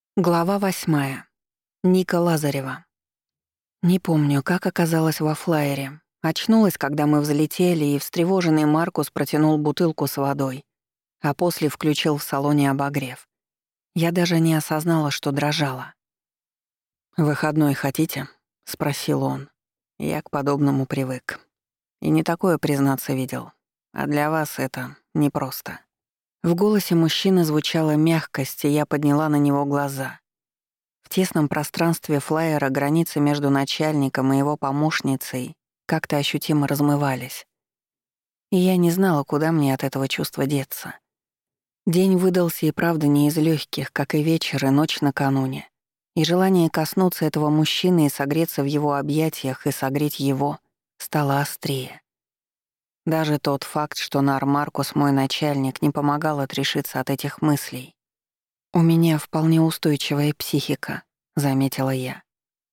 Глава 8. Ника Лазарева. Не помню, как оказалась во флайере. Очнулась, когда мы взлетели, и встревоженный Маркус протянул бутылку с водой, а после включил в салоне обогрев. Я даже не осознала, что дрожала. «Выходной хотите?» — спросил он. Я к подобному привык. И не такое, признаться, видел. А для вас это непросто. В голосе мужчины звучала мягкость, и я подняла на него глаза. В тесном пространстве флайера границы между начальником и его помощницей как-то ощутимо размывались. И я не знала, куда мне от этого чувства деться. День выдался и правда не из легких, как и вечер и ночь накануне. И желание коснуться этого мужчины и согреться в его объятиях и согреть его стало острее. Даже тот факт, что Нар Маркус, мой начальник, не помогал отрешиться от этих мыслей. «У меня вполне устойчивая психика», — заметила я.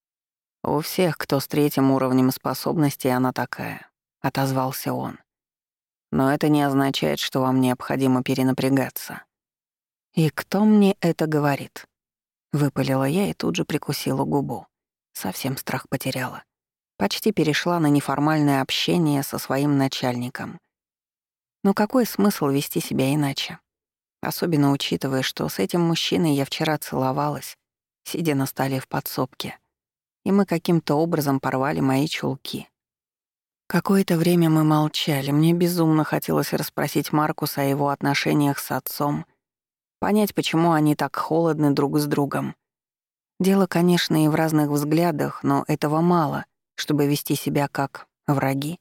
«У всех, кто с третьим уровнем способностей, она такая», — отозвался он. «Но это не означает, что вам необходимо перенапрягаться». «И кто мне это говорит?» — выпалила я и тут же прикусила губу. Совсем страх потеряла. Почти перешла на неформальное общение со своим начальником. Но какой смысл вести себя иначе? Особенно учитывая, что с этим мужчиной я вчера целовалась, сидя на столе в подсобке, и мы каким-то образом порвали мои чулки. Какое-то время мы молчали, мне безумно хотелось расспросить Маркуса о его отношениях с отцом, понять, почему они так холодны друг с другом. Дело, конечно, и в разных взглядах, но этого мало, чтобы вести себя как враги.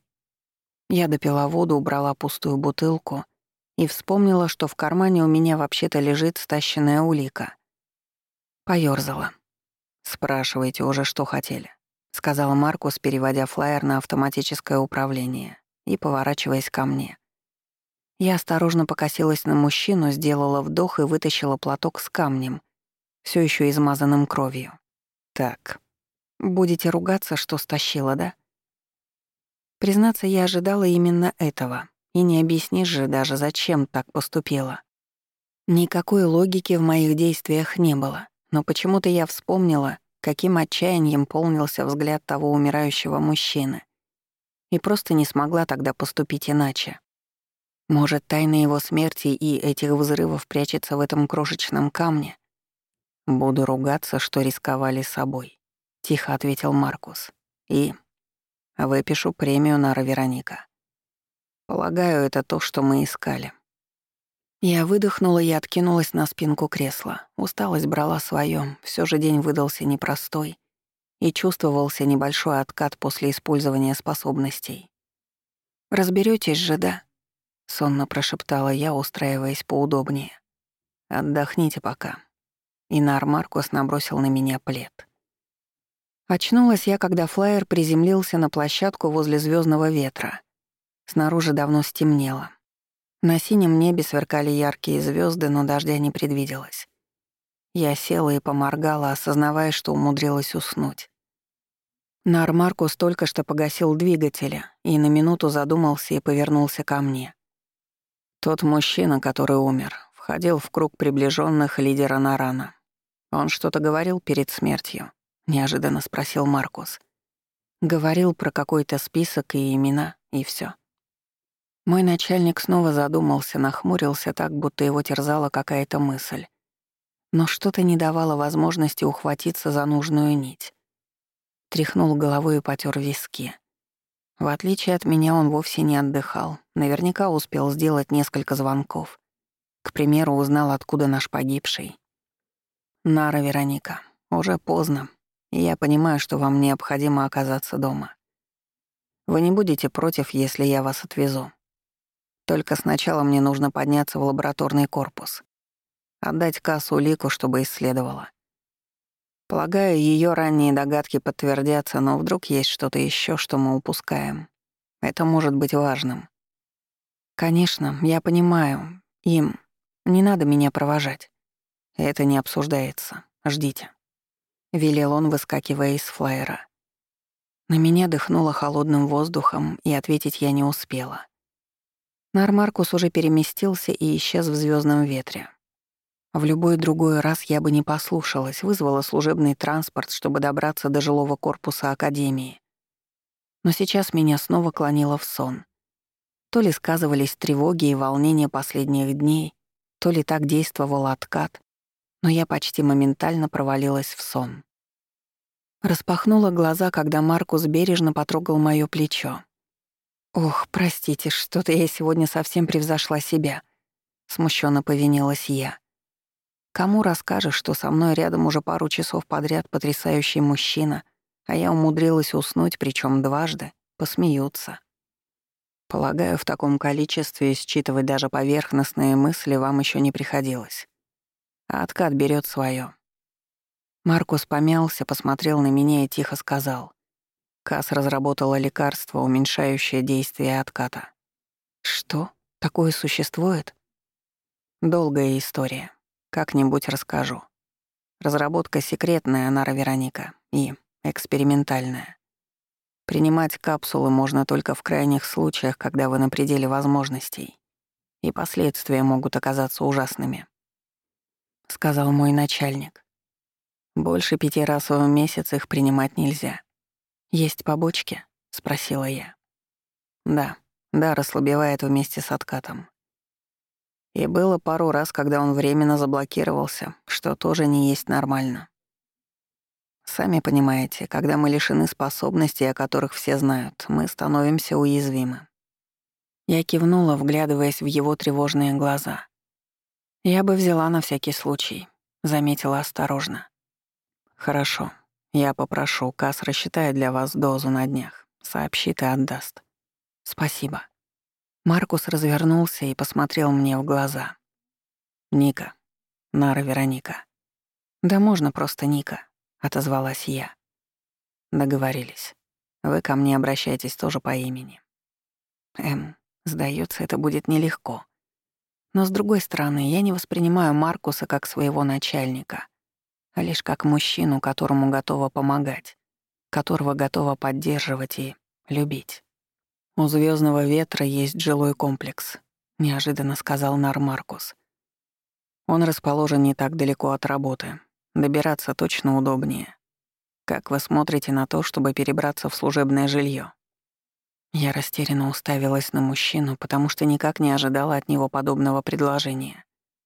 Я допила воду, убрала пустую бутылку и вспомнила, что в кармане у меня вообще-то лежит стащенная улика. Поёрзала. «Спрашивайте уже, что хотели», — сказал Маркус, переводя флаер на автоматическое управление и поворачиваясь ко мне. Я осторожно покосилась на мужчину, сделала вдох и вытащила платок с камнем, всё ещё измазанным кровью. «Так, будете ругаться, что стащила, да?» Признаться, я ожидала именно этого, и не объяснишь же даже, зачем так поступила. Никакой логики в моих действиях не было, но почему-то я вспомнила, каким отчаянием полнился взгляд того умирающего мужчины, и просто не смогла тогда поступить иначе. Может, тайна его смерти и этих взрывов прячется в этом крошечном камне? «Буду ругаться, что рисковали собой», — тихо ответил Маркус. «И выпишу премию Нара Вероника. Полагаю, это то, что мы искали». Я выдохнула и откинулась на спинку кресла. Усталость брала своё, всё же день выдался непростой, и чувствовался небольшой откат после использования способностей. «Разберётесь же, да?» — сонно прошептала я, устраиваясь поудобнее. «Отдохните пока». И Нар Маркус набросил на меня плед. Очнулась я, когда флайер приземлился на площадку возле звёздного ветра. Снаружи давно стемнело. На синем небе сверкали яркие звёзды, но дождя не предвиделось. Я села и поморгала, осознавая, что умудрилась уснуть. Нар Маркус только что погасил двигатели и на минуту задумался и повернулся ко мне. Тот мужчина, который умер, входил в круг приближенных лидера Нарана. Он что-то говорил перед смертью, неожиданно спросил Маркус. Говорил про какой-то список и имена, и всё. Мой начальник снова задумался, нахмурился так, будто его терзала какая-то мысль. Но что-то не давало возможности ухватиться за нужную нить. Тряхнул головой и потёр виски. В отличие от меня, он вовсе не отдыхал. Наверняка успел сделать несколько звонков. К примеру, узнал, откуда наш погибший. «Нара Вероника, уже поздно, и я понимаю, что вам необходимо оказаться дома. Вы не будете против, если я вас отвезу? Только сначала мне нужно подняться в лабораторный корпус. Отдать Кассу улику, чтобы исследовала. Полагаю, её ранние догадки подтвердятся, но вдруг есть что-то ещё, что мы упускаем. Это может быть важным». «Конечно, я понимаю. Им не надо меня провожать. Это не обсуждается. Ждите», — велел он, выскакивая из флайера. На меня дыхнуло холодным воздухом, и ответить я не успела. Нар Маркус уже переместился и исчез в звёздном ветре. В любой другой раз я бы не послушалась, вызвала служебный транспорт, чтобы добраться до жилого корпуса академии. Но сейчас меня снова клонило в сон. То ли сказывались тревоги и волнения последних дней, то ли так действовал откат, но я почти моментально провалилась в сон. Распахнула глаза, когда Маркус бережно потрогал моё плечо. «Ох, простите, что-то я сегодня совсем превзошла себя», — смущенно повинилась я. «Кому расскажешь, что со мной рядом уже пару часов подряд потрясающий мужчина, а я умудрилась уснуть, причём дважды, посмеются». Полагаю, в таком количестве считывать даже поверхностные мысли вам ещё не приходилось. А откат берёт своё. Маркус помялся, посмотрел на меня и тихо сказал. Касс разработала лекарство, уменьшающее действие отката. Что? Такое существует? Долгая история. Как-нибудь расскажу. Разработка секретная, Нара Вероника, и экспериментальная. Принимать капсулы можно только в крайних случаях, когда вы на пределе возможностей, и последствия могут оказаться ужасными, сказал мой начальник. Больше 5 раз в месяц их принимать нельзя. Есть побочки? Спросила я. Да, дар ослабевает вместе с откатом. И было пару раз, когда он временно заблокировался, что тоже не есть нормально. Сами понимаете, когда мы лишены способностей, о которых все знают, мы становимся уязвимы. Я кивнула, вглядываясь в его тревожные глаза. Я бы взяла на всякий случай, заметила осторожно. Хорошо, я попрошу, Касс рассчитает для вас дозу на днях, сообщит и отдаст. Спасибо. Маркус развернулся и посмотрел мне в глаза. «Ника. Нара Вероника». «Да можно просто Ника», — отозвалась я. Договорились. Вы ко мне обращайтесь тоже по имени. Сдается, это будет нелегко. Но с другой стороны, я не воспринимаю Маркуса как своего начальника, а лишь как мужчину, которому готова помогать, которого готова поддерживать и любить. «У Звездного ветра есть жилой комплекс», — неожиданно сказал Нар Маркус. «Он расположен не так далеко от работы. Добираться точно удобнее. Как вы смотрите на то, чтобы перебраться в служебное жилье? Я растерянно уставилась на мужчину, потому что никак не ожидала от него подобного предложения.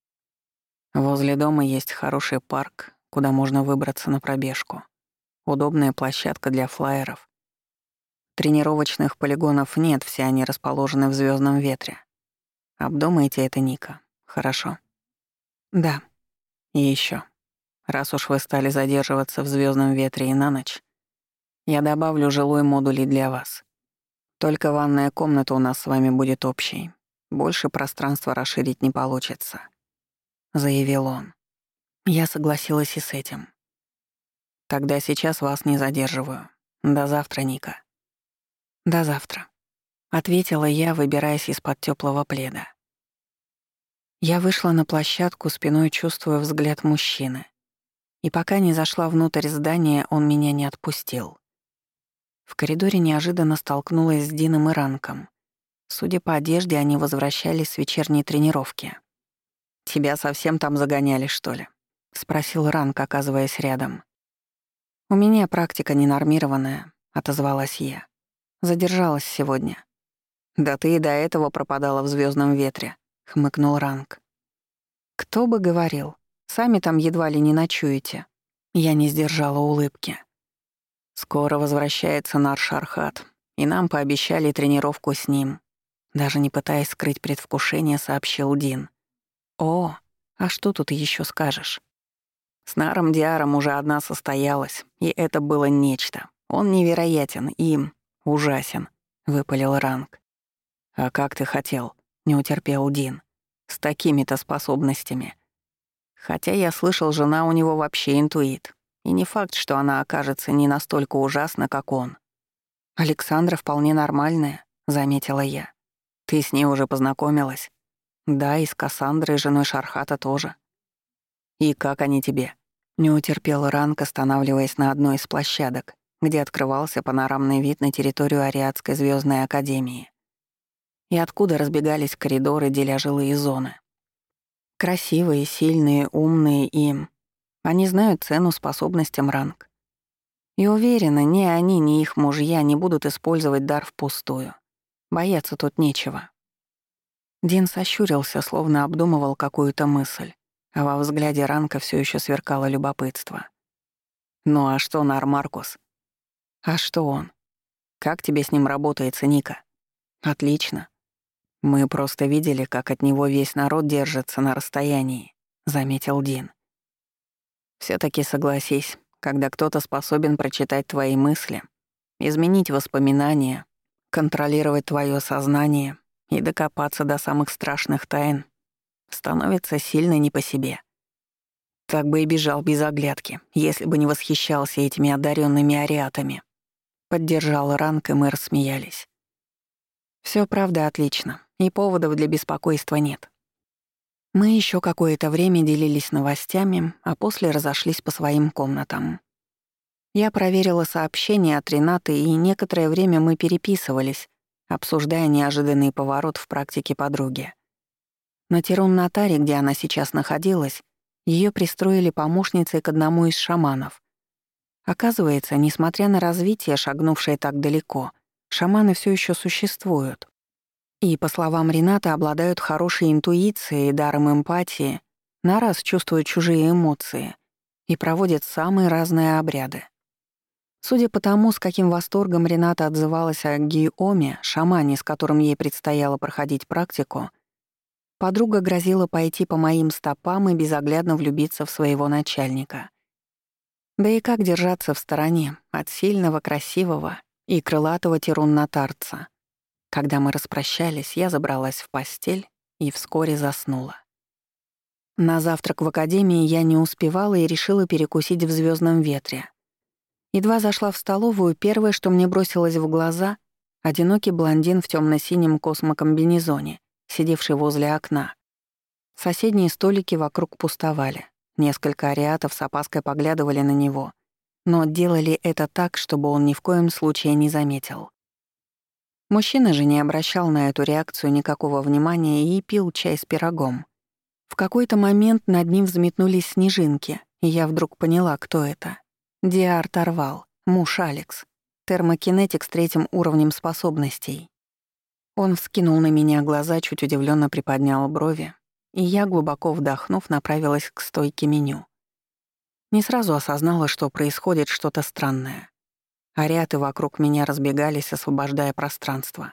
Возле дома есть хороший парк, куда можно выбраться на пробежку. Удобная площадка для флайеров. Тренировочных полигонов нет, все они расположены в Звездном ветре. Обдумайте это, Ника. Хорошо? Да. И еще. Раз уж вы стали задерживаться в Звездном ветре и на ночь, я добавлю жилой модуль и для вас. Только ванная комната у нас с вами будет общей. Больше пространства расширить не получится», — заявил он. Я согласилась и с этим. «Тогда сейчас вас не задерживаю. До завтра, Ника». «До завтра», — ответила я, выбираясь из-под тёплого пледа. Я вышла на площадку, спиной чувствуя взгляд мужчины. И пока не зашла внутрь здания, он меня не отпустил. В коридоре неожиданно столкнулась с Дином и Ранком. Судя по одежде, они возвращались с вечерней тренировки. «Тебя совсем там загоняли, что ли?» — спросил Ранк, оказываясь рядом. «У меня практика ненормированная», — отозвалась я. «Задержалась сегодня». «Да ты и до этого пропадала в Звездном ветре», — хмыкнул Ранк. «Кто бы говорил, сами там едва ли не ночуете». Я не сдержала улыбки. «Скоро возвращается Нар Шархат, и нам пообещали тренировку с ним», даже не пытаясь скрыть предвкушение, сообщил Дин. «О, а что тут еще скажешь?» С Наром Диаром уже одна состоялась, и это было нечто. Он невероятен и ужасен, — выпалил Ранг. «А как ты хотел?» — не утерпел Дин. «С такими-то способностями. Хотя я слышал, жена у него вообще интуит. И не факт, что она окажется не настолько ужасна, как он». «Александра вполне нормальная», — заметила я. «Ты с ней уже познакомилась?» «Да, и с Кассандрой, женой Шархата, тоже». «И как они тебе?» Не утерпел Ранг, останавливаясь на одной из площадок, где открывался панорамный вид на территорию Ариадской звездной академии, и откуда разбегались коридоры, деля жилые зоны. Красивые, сильные, умные и... Они знают цену способностям ранг. И уверена, ни они, ни их мужья не будут использовать дар впустую. Бояться тут нечего. Дин сощурился, словно обдумывал какую-то мысль, а во взгляде Ранка все еще сверкало любопытство. «Ну а что Нар Маркус?» «А что он? Как тебе с ним работается, Ника?» «Отлично. Мы просто видели, как от него весь народ держится на расстоянии», — заметил Дин. «Всё-таки согласись, когда кто-то способен прочитать твои мысли, изменить воспоминания, контролировать твое сознание и докопаться до самых страшных тайн, становится сильно не по себе. Так бы и бежал без оглядки, если бы не восхищался этими одаренными ариатами». Поддержал Ранк, и мы рассмеялись. Все правда отлично, и поводов для беспокойства нет. Мы еще какое-то время делились новостями, а после разошлись по своим комнатам. Я проверила сообщения от Ренаты, и некоторое время мы переписывались, обсуждая неожиданный поворот в практике подруги. На Тирун-Натаре, где она сейчас находилась, ее пристроили помощницей к одному из шаманов. Оказывается, несмотря на развитие, шагнувшее так далеко, шаманы все еще существуют. И, по словам Ренаты, обладают хорошей интуицией и даром эмпатии, на раз чувствуют чужие эмоции и проводят самые разные обряды. Судя по тому, с каким восторгом Рената отзывалась о Гийоме, шамане, с которым ей предстояло проходить практику, подруга грозила пойти по моим стопам и безоглядно влюбиться в своего начальника. Да и как держаться в стороне от сильного, красивого и крылатого тирун-натарца? Когда мы распрощались, я забралась в постель и вскоре заснула. На завтрак в академии я не успевала и решила перекусить в звездном ветре. Едва зашла в столовую, первое, что мне бросилось в глаза — одинокий блондин в темно-синем космокомбинезоне, сидевший возле окна. Соседние столики вокруг пустовали. Несколько ариатов с опаской поглядывали на него, но делали это так, чтобы он ни в коем случае не заметил. Мужчина же не обращал на эту реакцию никакого внимания и пил чай с пирогом. В какой-то момент над ним взметнулись снежинки, и я вдруг поняла, кто это. Диар Тарвал, муж Алекс, термокинетик с 3-м уровнем способностей. Он вскинул на меня глаза, чуть удивленно приподнял брови, и я, глубоко вдохнув, направилась к стойке меню. Не сразу осознала, что происходит что-то странное. Ариаты вокруг меня разбегались, освобождая пространство.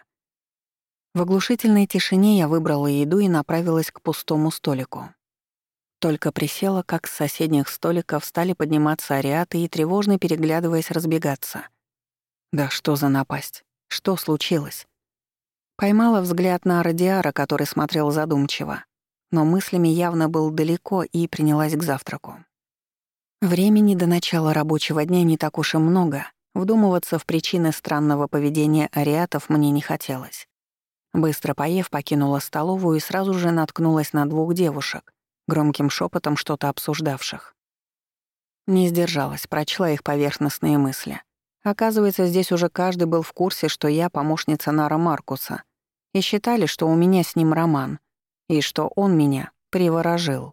В оглушительной тишине я выбрала еду и направилась к пустому столику. Только присела, как с соседних столиков стали подниматься ариаты и, тревожно переглядываясь, разбегаться. Да что за напасть? Что случилось? Поймала взгляд на Радиара, который смотрел задумчиво, но мыслями явно был далеко, и принялась к завтраку. Времени до начала рабочего дня не так уж и много, вдумываться в причины странного поведения ариатов мне не хотелось. Быстро поев, покинула столовую и сразу же наткнулась на 2 девушек, громким шепотом что-то обсуждавших. Не сдержалась, прочла их поверхностные мысли. Оказывается, здесь уже каждый был в курсе, что я помощница Нара Маркуса, и считали, что у меня с ним роман, и что он меня приворожил.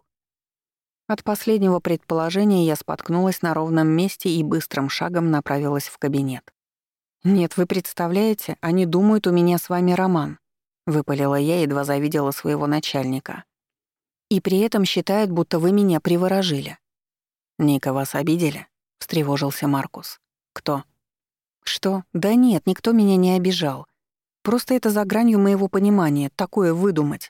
От последнего предположения я споткнулась на ровном месте и быстрым шагом направилась в кабинет. «Нет, вы представляете, они думают, у меня с вами роман», — выпалила я, едва завидела своего начальника. «И при этом считают, будто вы меня приворожили». «Ника, вас обидели?» — встревожился Маркус. «Кто?» «Что? Да нет, никто меня не обижал. Просто это за гранью моего понимания, такое выдумать».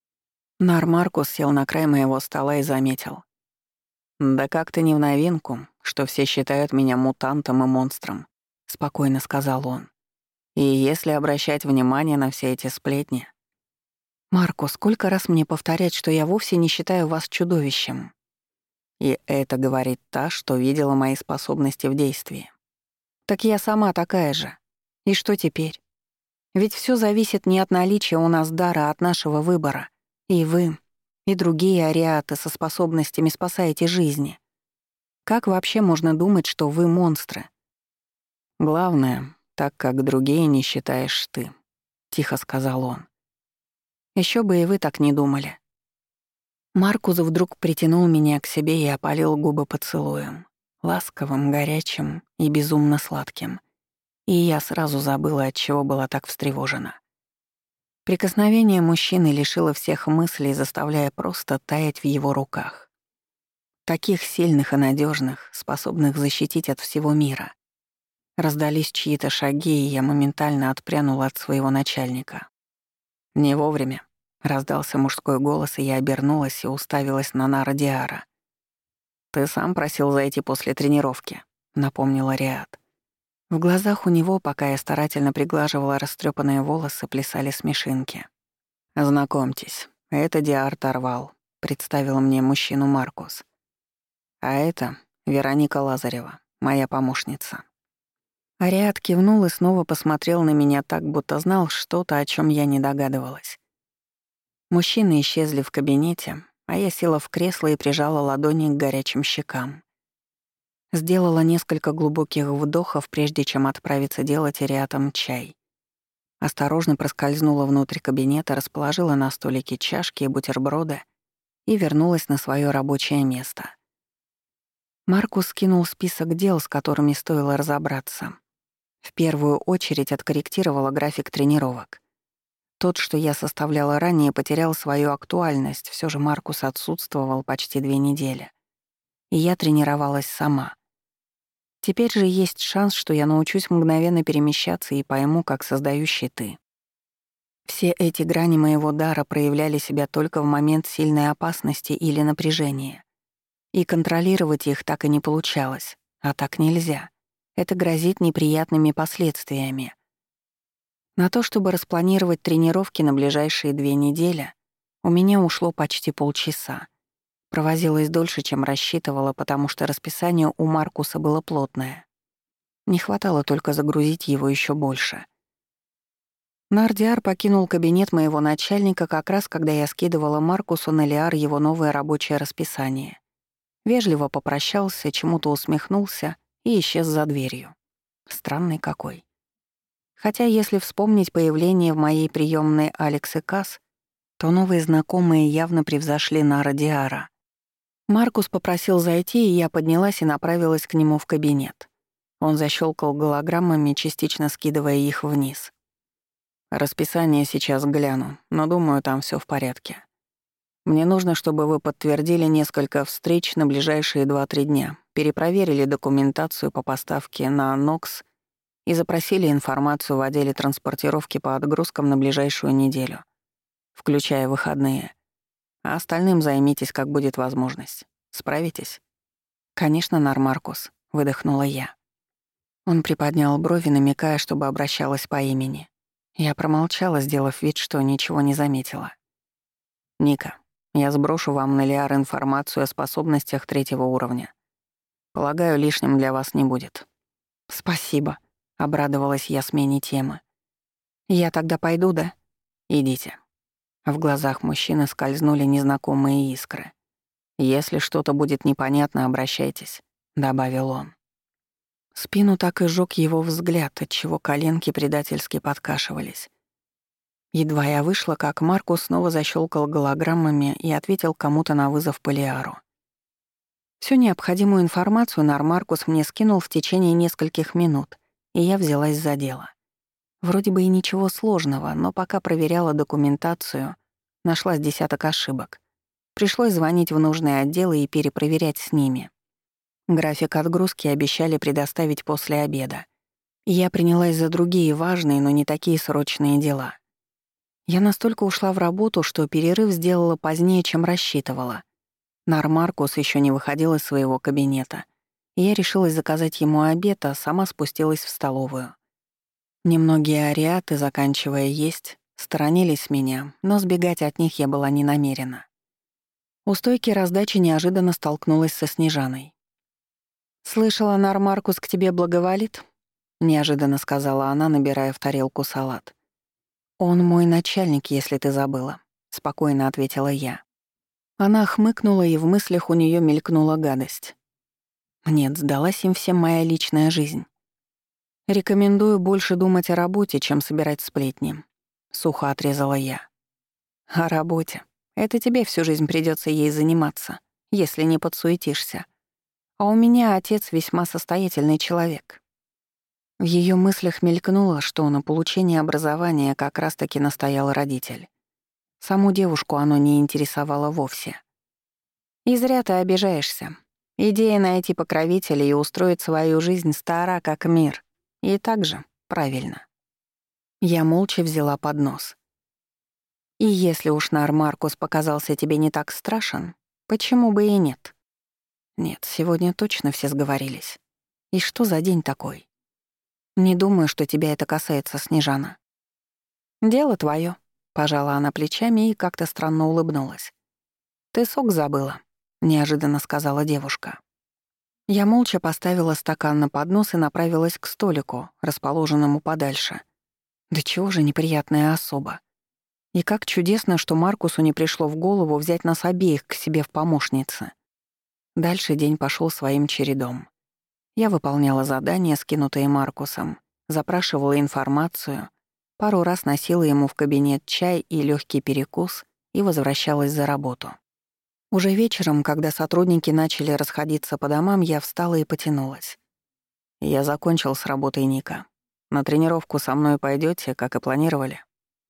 Нар Маркус сел на край моего стола и заметил. «Да как-то не в новинку, что все считают меня мутантом и монстром», — спокойно сказал он. «И если обращать внимание на все эти сплетни...» «Марко, сколько раз мне повторять, что я вовсе не считаю вас чудовищем?» И это говорит та, что видела мои способности в действии. «Так я сама такая же. И что теперь? Ведь все зависит не от наличия у нас дара, а от нашего выбора. И вы, и другие ариаты со способностями спасаете жизни. Как вообще можно думать, что вы монстры?» «Главное, так как другие не считаешь ты», — тихо сказал он. Еще бы и вы так не думали». Маркус вдруг притянул меня к себе и опалил губы поцелуем. Ласковым, горячим и безумно сладким. И я сразу забыла, от чего была так встревожена. Прикосновение мужчины лишило всех мыслей, заставляя просто таять в его руках. Таких сильных и надежных, способных защитить от всего мира. Раздались чьи-то шаги, и я моментально отпрянула от своего начальника. «Не вовремя», — раздался мужской голос, и я обернулась и уставилась на Нара Диара. «Ты сам просил зайти после тренировки», — напомнила Риад. В глазах у него, пока я старательно приглаживала растрёпанные волосы, плясали смешинки. «Знакомьтесь, это Диар Тарвал», — представил мне мужчину Маркус. «А это Вероника Лазарева, моя помощница». Ариад кивнул и снова посмотрел на меня так, будто знал что-то, о чем я не догадывалась. Мужчины исчезли в кабинете, а я села в кресло и прижала ладони к горячим щекам. Сделала несколько глубоких вдохов, прежде чем отправиться делать Ариатом чай. Осторожно проскользнула внутрь кабинета, расположила на столике чашки и бутерброды и вернулась на свое рабочее место. Маркус скинул список дел, с которыми стоило разобраться. В первую очередь откорректировала график тренировок. Тот, что я составляла ранее, потерял свою актуальность, все же Маркус отсутствовал почти 2 недели. И я тренировалась сама. Теперь же есть шанс, что я научусь мгновенно перемещаться и пойму, как создаю щиты. Все эти грани моего дара проявляли себя только в момент сильной опасности или напряжения. И контролировать их так и не получалось, а так нельзя. Это грозит неприятными последствиями. На то, чтобы распланировать тренировки на ближайшие 2 недели, у меня ушло почти полчаса. Провозилась дольше, чем рассчитывала, потому что расписание у Маркуса было плотное. Не хватало только загрузить его еще больше. Нардиар покинул кабинет моего начальника как раз, когда я скидывала Маркусу на Лиар его новое рабочее расписание. Вежливо попрощался, чему-то усмехнулся и исчез за дверью. Странный какой. Хотя, если вспомнить появление в моей приёмной Алекс и Касс, то новые знакомые явно превзошли Нара Диара. Маркус попросил зайти, и я поднялась и направилась к нему в кабинет. Он защёлкал голограммами, частично скидывая их вниз. «Расписание сейчас гляну, но думаю, там всё в порядке. Мне нужно, чтобы вы подтвердили несколько встреч на ближайшие 2-3 дня, перепроверили документацию по поставке на Нокс и запросили информацию в отделе транспортировки по отгрузкам на ближайшую неделю, включая выходные. А остальным займитесь, как будет возможность. Справитесь?» «Конечно, Нармаркус», — выдохнула я. Он приподнял брови, намекая, чтобы обращалась по имени. Я промолчала, сделав вид, что ничего не заметила. «Ника, я сброшу вам на Лиар информацию о способностях 3-го уровня. Полагаю, лишним для вас не будет». «Спасибо», — обрадовалась я смене темы. «Я тогда пойду, да?» «Идите». В глазах мужчины скользнули незнакомые искры. «Если что-то будет непонятно, обращайтесь», — добавил он. Спину так и жёг его взгляд, отчего коленки предательски подкашивались. Едва я вышла, как Маркус снова защёлкал голограммами и ответил кому-то на вызов по Лиару. Всю необходимую информацию Нармаркус мне скинул в течение нескольких минут, и я взялась за дело. Вроде бы и ничего сложного, но пока проверяла документацию, нашла с десяток ошибок. Пришлось звонить в нужные отделы и перепроверять с ними. График отгрузки обещали предоставить после обеда. И я принялась за другие важные, но не такие срочные дела. Я настолько ушла в работу, что перерыв сделала позднее, чем рассчитывала. Нармаркус еще не выходил из своего кабинета, и я решилась заказать ему обед, а сама спустилась в столовую. Немногие ариаты, заканчивая есть, сторонились меня, но сбегать от них я была не намерена. У стойки раздачи неожиданно столкнулась со Снежаной. «Слышала, Нармаркус к тебе благоволит?» — неожиданно сказала она, набирая в тарелку салат. «Он мой начальник, если ты забыла», — спокойно ответила я. Она хмыкнула, и в мыслях у неё мелькнула гадость. Нет, сдалась им всем моя личная жизнь. «Рекомендую больше думать о работе, чем собирать сплетни», — сухо отрезала я. «О работе», Это тебе всю жизнь придется ей заниматься, если не подсуетишься. А у меня отец весьма состоятельный человек». В ее мыслях мелькнуло, что на получение образования как раз-таки настоял родитель. Саму девушку оно не интересовало вовсе. «И зря ты обижаешься. Идея найти покровителя и устроить свою жизнь стара, как мир. И так же правильно». Я молча взяла поднос. «И если уж Нар Маркус показался тебе не так страшен, почему бы и нет?» «Нет, сегодня точно все сговорились. И что за день такой? Не думаю, что тебя это касается, Снежана». «Дело твое», — пожала она плечами и как-то странно улыбнулась. «Ты сок забыла», — неожиданно сказала девушка. Я молча поставила стакан на поднос и направилась к столику, расположенному подальше. Да чего же неприятная особа. И как чудесно, что Маркусу не пришло в голову взять нас обеих к себе в помощницы. Дальше день пошел своим чередом. Я выполняла задания, скинутые Маркусом, запрашивала информацию, пару раз носила ему в кабинет чай и легкий перекус и возвращалась за работу. Уже вечером, когда сотрудники начали расходиться по домам, я встала и потянулась. «Я закончил с работой, Ника. На тренировку со мной пойдёте, как и планировали?»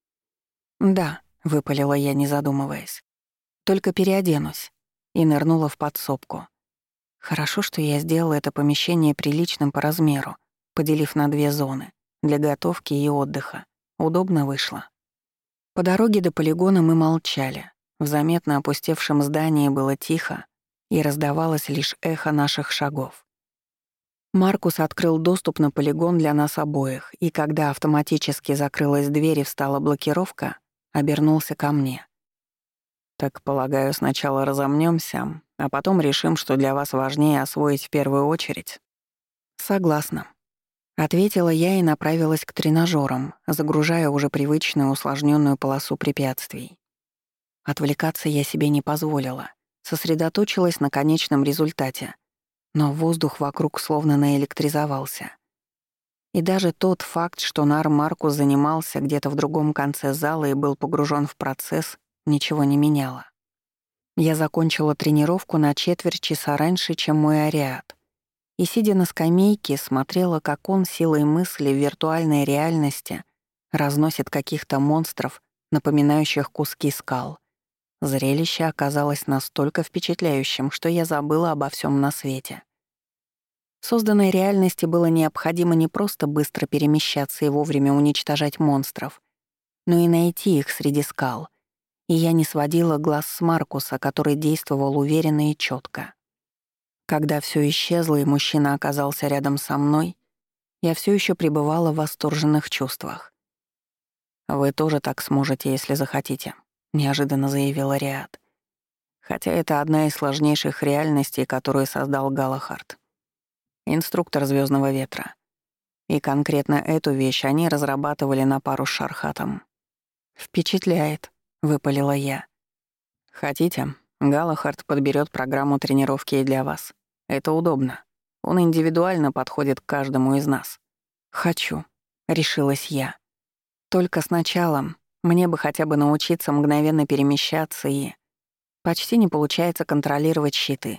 «Да», — выпалила я, не задумываясь. «Только переоденусь». И нырнула в подсобку. Хорошо, что я сделала это помещение приличным по размеру, поделив на 2 зоны — для готовки и отдыха. Удобно вышло. По дороге до полигона мы молчали. В заметно опустевшем здании было тихо, и раздавалось лишь эхо наших шагов. Маркус открыл доступ на полигон для нас обоих, и когда автоматически закрылась дверь и встала блокировка, обернулся ко мне. «Так, полагаю, сначала разомнёмся, а потом решим, что для вас важнее освоить в первую очередь». «Согласна», — ответила я и направилась к тренажёрам, загружая уже привычную усложнённую полосу препятствий. Отвлекаться я себе не позволила, сосредоточилась на конечном результате, но воздух вокруг словно наэлектризовался. И даже тот факт, что Нар Маркус занимался где-то в другом конце зала и был погружен в процесс, ничего не меняло. Я закончила тренировку на четверть часа раньше, чем мой ариат, и, сидя на скамейке, смотрела, как он силой мысли в виртуальной реальности разносит каких-то монстров, напоминающих куски скал. Зрелище оказалось настолько впечатляющим, что я забыла обо всем на свете. В созданной реальности было необходимо не просто быстро перемещаться и вовремя уничтожать монстров, но и найти их среди скал. И я не сводила глаз с Маркуса, который действовал уверенно и четко. Когда все исчезло и мужчина оказался рядом со мной, я все еще пребывала в восторженных чувствах. «Вы тоже так сможете, если захотите», — неожиданно заявил Риад. «Хотя это одна из сложнейших реальностей, которую создал Галахард. Инструктор «Звездного ветра». И конкретно эту вещь они разрабатывали на пару с Шархатом. «Впечатляет», — выпалила я. «Хотите, Галахард подберет программу тренировки и для вас. Это удобно. Он индивидуально подходит к каждому из нас». «Хочу», — решилась я. «Только сначала мне бы хотя бы научиться мгновенно перемещаться и... Почти не получается контролировать щиты».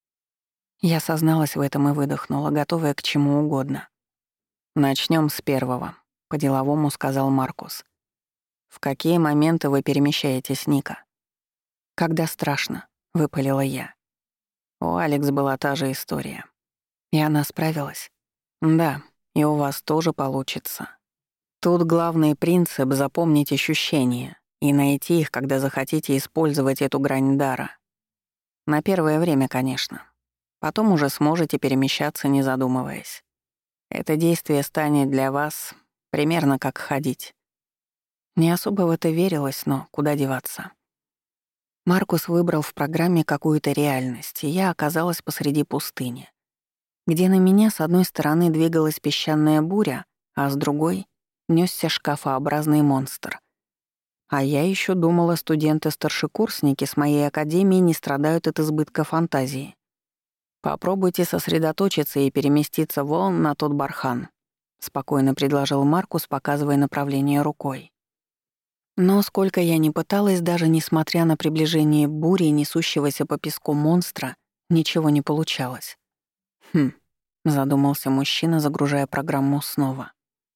Я созналась в этом и выдохнула, готовая к чему угодно. «Начнём с первого», — по-деловому сказал Маркус. «В какие моменты вы перемещаетесь, Ника?» «Когда страшно», — выпалила я. У Алекс была та же история. И она справилась. «Да, и у вас тоже получится. Тут главный принцип — запомнить ощущения и найти их, когда захотите использовать эту грань дара. На первое время, конечно. Потом уже сможете перемещаться, не задумываясь. Это действие станет для вас примерно как ходить». Не особо в это верилось, но куда деваться. Маркус выбрал в программе какую-то реальность, и я оказалась посреди пустыни, где на меня с одной стороны двигалась песчаная буря, а с другой нёсся шкафообразный монстр. А я ещё думала, студенты-старшекурсники с моей академии не страдают от избытка фантазии. «Попробуйте сосредоточиться и переместиться вон на тот бархан», — спокойно предложил Маркус, показывая направление рукой. Но сколько я ни пыталась, даже несмотря на приближение бури и несущегося по песку монстра, ничего не получалось. «Хм», — задумался мужчина, загружая программу снова.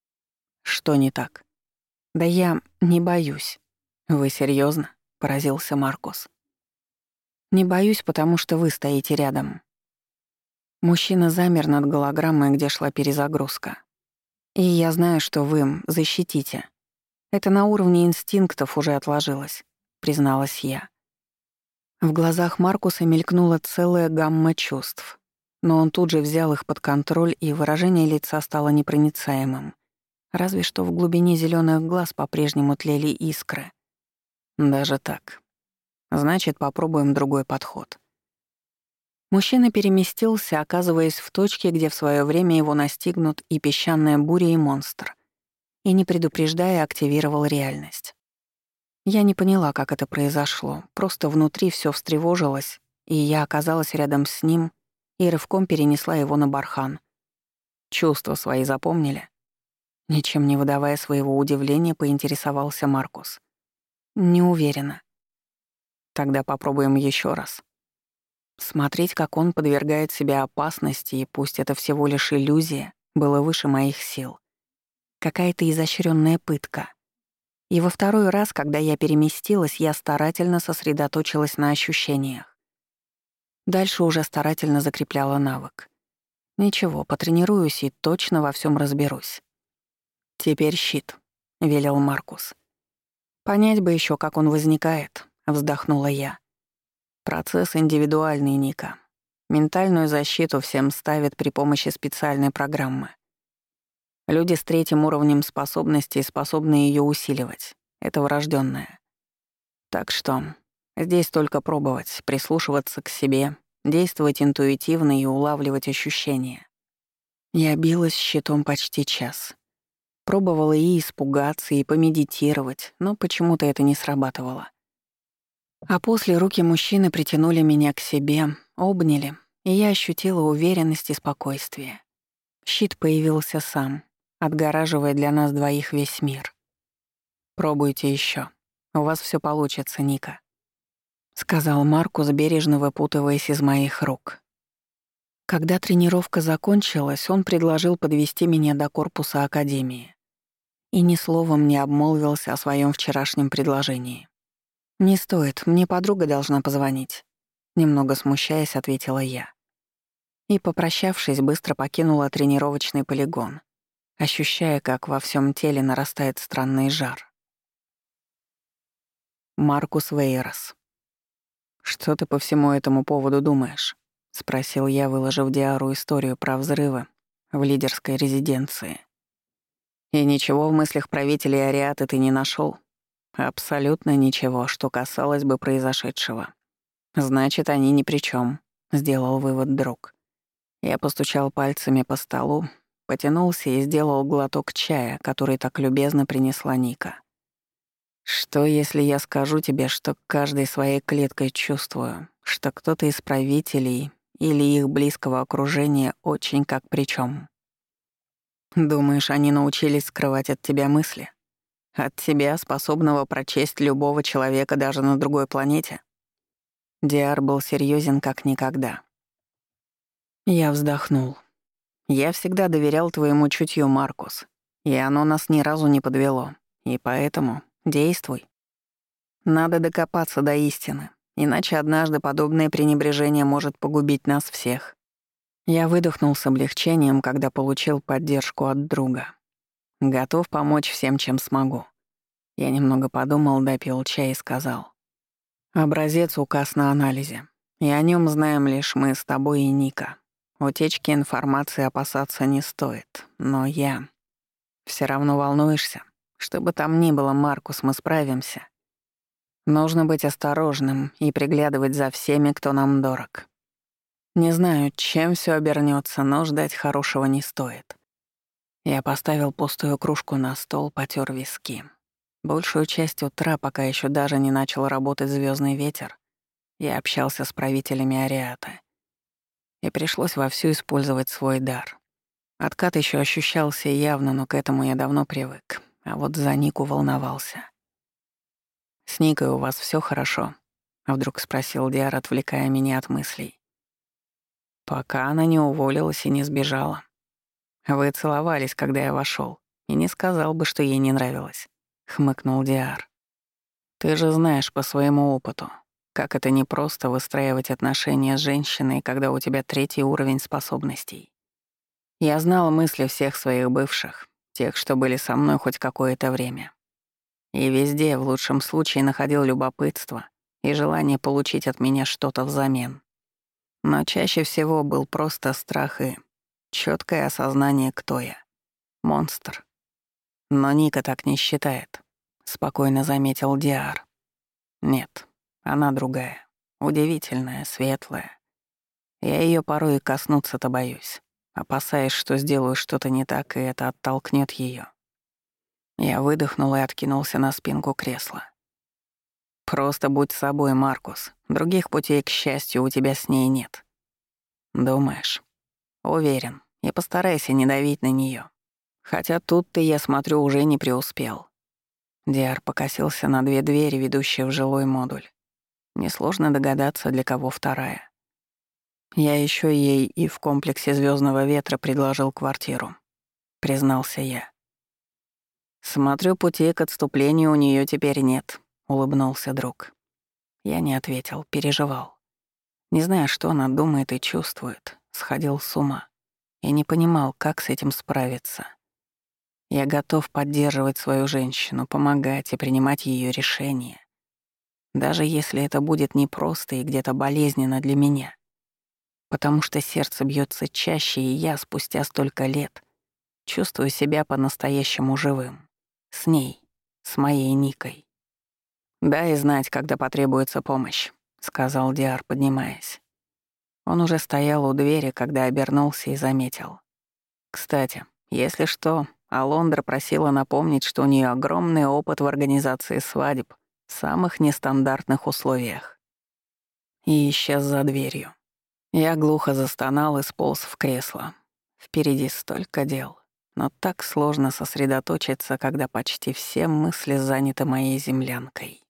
«Что не так?» «Да я не боюсь». «Вы серьёзно?» — поразился Маркус. «Не боюсь, потому что вы стоите рядом». Мужчина замер над голограммой, где шла перезагрузка. «И я знаю, что вы защитите. Это на уровне инстинктов уже отложилось», — призналась я. В глазах Маркуса мелькнула целая гамма чувств, но он тут же взял их под контроль, и выражение лица стало непроницаемым. Разве что в глубине зелёных глаз по-прежнему тлели искры. Даже так. Значит, попробуем другой подход. Мужчина переместился, оказываясь в точке, где в своё время его настигнут и песчаная буря, и монстр, и, не предупреждая, активировал реальность. Я не поняла, как это произошло, просто внутри всё встревожилось, и я оказалась рядом с ним и рывком перенесла его на бархан. Чувства свои запомнили? Ничем не выдавая своего удивления, поинтересовался Маркус. Не уверена. Тогда попробуем ещё раз. Смотреть, как он подвергает себя опасности, и пусть это всего лишь иллюзия, было выше моих сил. Какая-то изощрённая пытка. И во второй раз, когда я переместилась, я старательно сосредоточилась на ощущениях. Дальше уже старательно закрепляла навык. Ничего, потренируюсь и точно во всём разберусь. «Теперь щит», — велел Маркус. «Понять бы ещё, как он возникает», — вздохнула я. «Процесс индивидуальный, Ника. Ментальную защиту всем ставят при помощи специальной программы. Люди с третьим уровнем способностей способны её усиливать. Это врождённое. Так что здесь только пробовать, прислушиваться к себе, действовать интуитивно и улавливать ощущения». Я билась щитом почти час. Пробовала и испугаться, и помедитировать, но почему-то это не срабатывало. А после руки мужчины притянули меня к себе, обняли, и я ощутила уверенность и спокойствие. Щит появился сам, отгораживая для нас двоих весь мир. «Пробуйте ещё. У вас всё получится, Ника», — сказал Маркус, бережно выпутываясь из моих рук. Когда тренировка закончилась, он предложил подвести меня до корпуса академии. И ни словом не обмолвился о своём вчерашнем предложении. «Не стоит, мне подруга должна позвонить», — немного смущаясь, ответила я. И, попрощавшись, быстро покинула тренировочный полигон, ощущая, как во всём теле нарастает странный жар. Маркус Вейрос. «Что ты по всему этому поводу думаешь?» — спросил я, выложив Диару историю про взрывы в лидерской резиденции. «И ничего в мыслях правителей Ариаты ты не нашёл?» «Абсолютно ничего, что касалось бы произошедшего. Значит, они ни при чём», — сделал вывод друг. Я постучал пальцами по столу, потянулся и сделал глоток чая, который так любезно принесла Ника. «Что, если я скажу тебе, что каждой своей клеткой чувствую, что кто-то из правителей или их близкого окружения очень как при чём? Думаешь, они научились скрывать от тебя мысли? От тебя, способного прочесть любого человека даже на другой планете?» Диар был серьёзен как никогда. Я вздохнул. «Я всегда доверял твоему чутью, Маркус, и оно нас ни разу не подвело. И поэтому действуй. Надо докопаться до истины, иначе однажды подобное пренебрежение может погубить нас всех». Я выдохнул с облегчением, когда получил поддержку от друга. Готов помочь всем, чем смогу. Я немного подумал, допил чай и сказал. «Образец указ на анализе, и о нём знаем лишь мы с тобой и Ника. Утечки информации опасаться не стоит, но я... Всё равно волнуешься? Что бы там ни было, Маркус, мы справимся. Нужно быть осторожным и приглядывать за всеми, кто нам дорог. Не знаю, чем всё обернётся, но ждать хорошего не стоит». Я поставил пустую кружку на стол, потёр виски. Большую часть утра, пока ещё даже не начал работать звёздный ветер, я общался с правителями Ариаты. И пришлось вовсю использовать свой дар. Откат ещё ощущался явно, но к этому я давно привык, а вот за Нику волновался. «С Никой у вас все хорошо?» — вдруг спросил Диар, отвлекая меня от мыслей. «Пока она не уволилась и не сбежала. Вы целовались, когда я вошел, и не сказал бы, что ей не нравилось», — хмыкнул Диар. «Ты же знаешь по своему опыту, как это непросто выстраивать отношения с женщиной, когда у тебя третий уровень способностей. Я знал мысли всех своих бывших, тех, что были со мной хоть какое-то время. И везде, в лучшем случае, находил любопытство и желание получить от меня что-то взамен. Но чаще всего был просто страх и чёткое осознание, кто я. Монстр. Но Ника так не считает, спокойно заметил Диар. Нет, она другая. Удивительная, светлая. Я её порой и коснуться-то боюсь, опасаясь, что сделаю что-то не так, и это оттолкнёт её. Я выдохнул и откинулся на спинку кресла. «Просто будь собой, Маркус. Других путей к счастью у тебя с ней нет». «Думаешь?» «Уверен. И постарайся не давить на неё. Хотя тут ты, я смотрю, уже не преуспел». Диар покосился на 2 двери, ведущие в жилой модуль. Несложно догадаться, для кого вторая. Я ещё ей и в комплексе «Звёздного ветра» предложил квартиру, признался я. «Смотрю, путей к отступлению у неё теперь нет», — улыбнулся друг. Я не ответил, переживал. Не зная, что она думает и чувствует, сходил с ума. Я не понимал, как с этим справиться. Я готов поддерживать свою женщину, помогать и принимать её решения. Даже если это будет непросто и где-то болезненно для меня. Потому что сердце бьётся чаще, и я, спустя столько лет, чувствую себя по-настоящему живым. С ней, с моей Никой. «Дай знать, когда потребуется помощь», — сказал Диар, поднимаясь. Он уже стоял у двери, когда обернулся и заметил. «Кстати, если что, Алондра просила напомнить, что у нее огромный опыт в организации свадеб в самых нестандартных условиях». И исчез за дверью. Я глухо застонал и сполз в кресло. Впереди столько дел, но так сложно сосредоточиться, когда почти все мысли заняты моей землянкой.